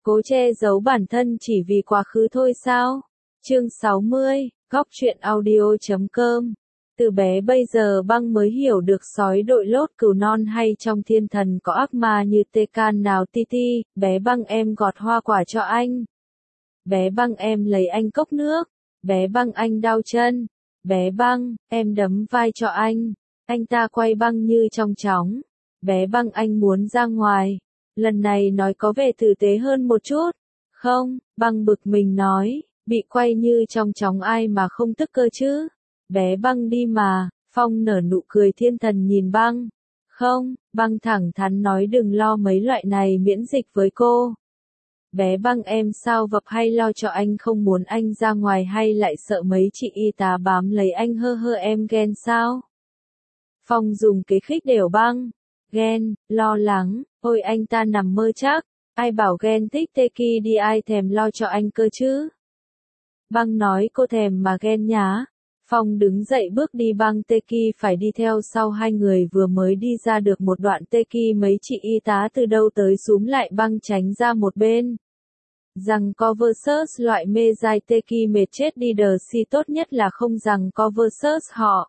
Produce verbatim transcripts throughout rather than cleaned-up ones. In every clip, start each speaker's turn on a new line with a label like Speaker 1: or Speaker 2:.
Speaker 1: Cố che giấu bản thân chỉ vì quá khứ thôi sao? Chương sáu mươi, Góc truyện audio chấm com. Từ bé bây giờ Băng mới hiểu được sói đội lốt cừu non hay trong thiên thần có ác ma như tê can nào Titi, bé Băng em gọt hoa quả cho anh. Bé Băng em lấy anh cốc nước. Bé Băng anh đau chân. Bé Băng, em đấm vai cho anh. Anh ta quay Băng như trong chóng. Bé Băng anh muốn ra ngoài. Lần này nói có vẻ tử tế hơn một chút. Không, Băng bực mình nói, bị quay như trong chóng ai mà không tức cơ chứ. Bé Băng đi mà, Phong nở nụ cười thiên thần nhìn Băng. Không, Băng thẳng thắn nói đừng lo mấy loại này miễn dịch với cô. Bé Băng em sao vập hay lo cho anh không muốn anh ra ngoài hay lại sợ mấy chị y tá bám lấy anh hơ hơ em ghen sao? Phong dùng kế khích đểu Băng. Ghen, lo lắng, ôi anh ta nằm mơ chắc, ai bảo ghen thích Teki đi ai thèm lo cho anh cơ chứ. Băng nói cô thèm mà ghen nhá. Phong đứng dậy bước đi Băng Teki phải đi theo sau hai người vừa mới đi ra được một đoạn Teki mấy chị y tá từ đâu tới xúm lại Băng tránh ra một bên. Rằng co versus loại mê dai Teki mệt chết đi đờ si tốt nhất là không rằng co versus họ.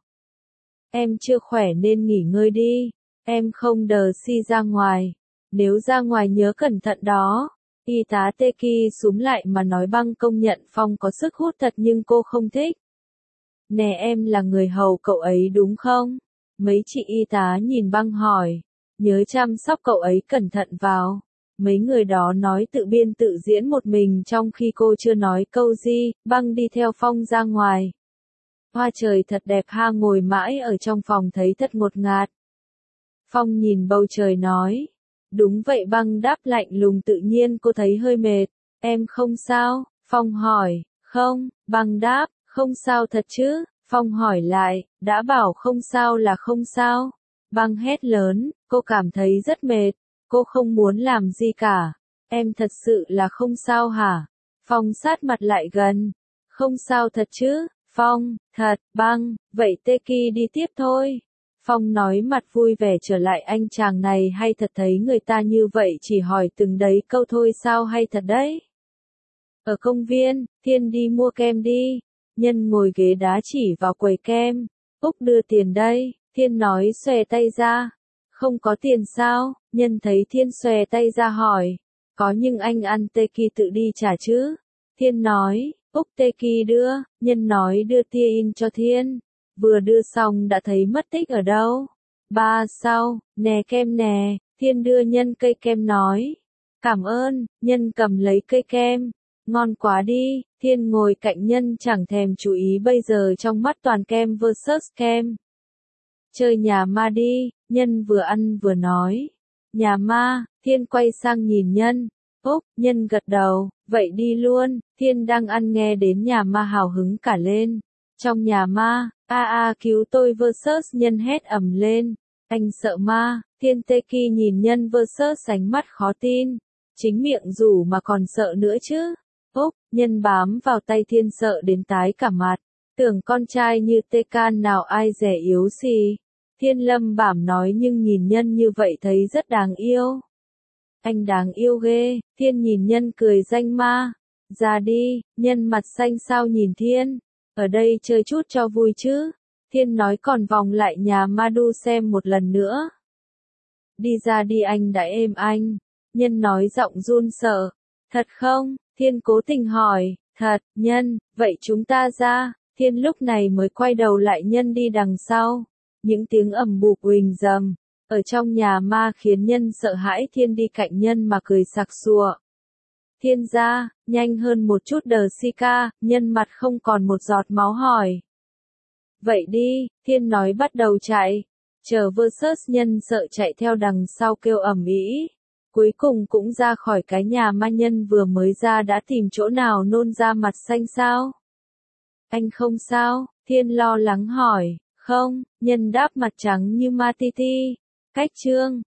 Speaker 1: Em chưa khỏe nên nghỉ ngơi đi. Em không đờ si ra ngoài. Nếu ra ngoài nhớ cẩn thận đó. Y tá Teki xúm lại mà nói Băng công nhận Phong có sức hút thật nhưng cô không thích. Nè em là người hầu cậu ấy đúng không? Mấy chị y tá nhìn Băng hỏi. Nhớ chăm sóc cậu ấy cẩn thận vào. Mấy người đó nói tự biên tự diễn một mình trong khi cô chưa nói câu gì. Băng đi theo Phong ra ngoài. Hoa trời thật đẹp ha, ngồi mãi ở trong phòng thấy thật ngột ngạt. Phong nhìn bầu trời nói. Đúng vậy Băng đáp lạnh lùng tự nhiên cô thấy hơi mệt. Em không sao? Phong hỏi. Không, Băng đáp. Không sao thật chứ? Phong hỏi lại. Đã bảo không sao là không sao. Băng hét lớn. Cô cảm thấy rất mệt. Cô không muốn làm gì cả. Em thật sự là không sao hả? Phong sát mặt lại gần. Không sao thật chứ? Phong, thật, Băng, vậy Teki đi tiếp thôi. Phong nói mặt vui vẻ trở lại anh chàng này hay thật thấy người ta như vậy chỉ hỏi từng đấy câu thôi sao hay thật đấy. Ở công viên, Thiên đi mua kem đi. Nhân ngồi ghế đá chỉ vào quầy kem. Úc đưa tiền đây, Thiên nói xòe tay ra. Không có tiền sao? Nhân thấy Thiên xòe tay ra hỏi. Có nhưng anh ăn Teki tự đi trả chứ? Thiên nói, Úc Teki đưa, Nhân nói đưa tia in cho Thiên. Vừa đưa xong đã thấy mất tích ở đâu. Ba sau, nè kem nè, Thiên đưa Nhân cây kem nói. Cảm ơn, Nhân cầm lấy cây kem. Ngon quá đi, Thiên ngồi cạnh Nhân chẳng thèm chú ý bây giờ trong mắt toàn kem versus kem. Chơi nhà ma đi, Nhân vừa ăn vừa nói. Nhà ma, Thiên quay sang nhìn Nhân. Úc, Nhân gật đầu, vậy đi luôn, Thiên đang ăn nghe đến nhà ma hào hứng cả lên. Trong nhà ma, a a cứu tôi versus Nhân hét ầm lên. Anh sợ ma, Thiên Teki nhìn Nhân versus ánh mắt khó tin. Chính miệng rủ mà còn sợ nữa chứ. Úc, Nhân bám vào tay Thiên sợ đến tái cả mặt. Tưởng con trai như tê can nào ai rẻ yếu xì. Thiên lâm bảm nói nhưng nhìn Nhân như vậy thấy rất đáng yêu. Anh đáng yêu ghê, Thiên nhìn Nhân cười danh ma. Ra đi, Nhân mặt xanh sao nhìn Thiên. Ở đây chơi chút cho vui chứ. Thiên nói còn vòng lại nhà Madu xem một lần nữa. Đi ra đi anh đã êm anh. Nhân nói giọng run sợ. Thật không? Thiên cố tình hỏi. Thật, Nhân, vậy chúng ta ra. Thiên lúc này mới quay đầu lại Nhân đi đằng sau. Những tiếng ầm bụp uỳnh dầm. Ở trong nhà ma khiến Nhân sợ hãi. Thiên đi cạnh Nhân mà cười sặc sụa. Thiên ra, nhanh hơn một chút đờ si ca, Nhân mặt không còn một giọt máu hỏi. Vậy đi, Thiên nói bắt đầu chạy. Chờ versus Nhân sợ chạy theo đằng sau kêu ầm ĩ. Cuối cùng cũng ra khỏi cái nhà ma. Nhân vừa mới ra đã tìm chỗ nào nôn ra mặt xanh sao? Anh không sao? Thiên lo lắng hỏi. Không, Nhân đáp mặt trắng như ma Titi. Cách chương.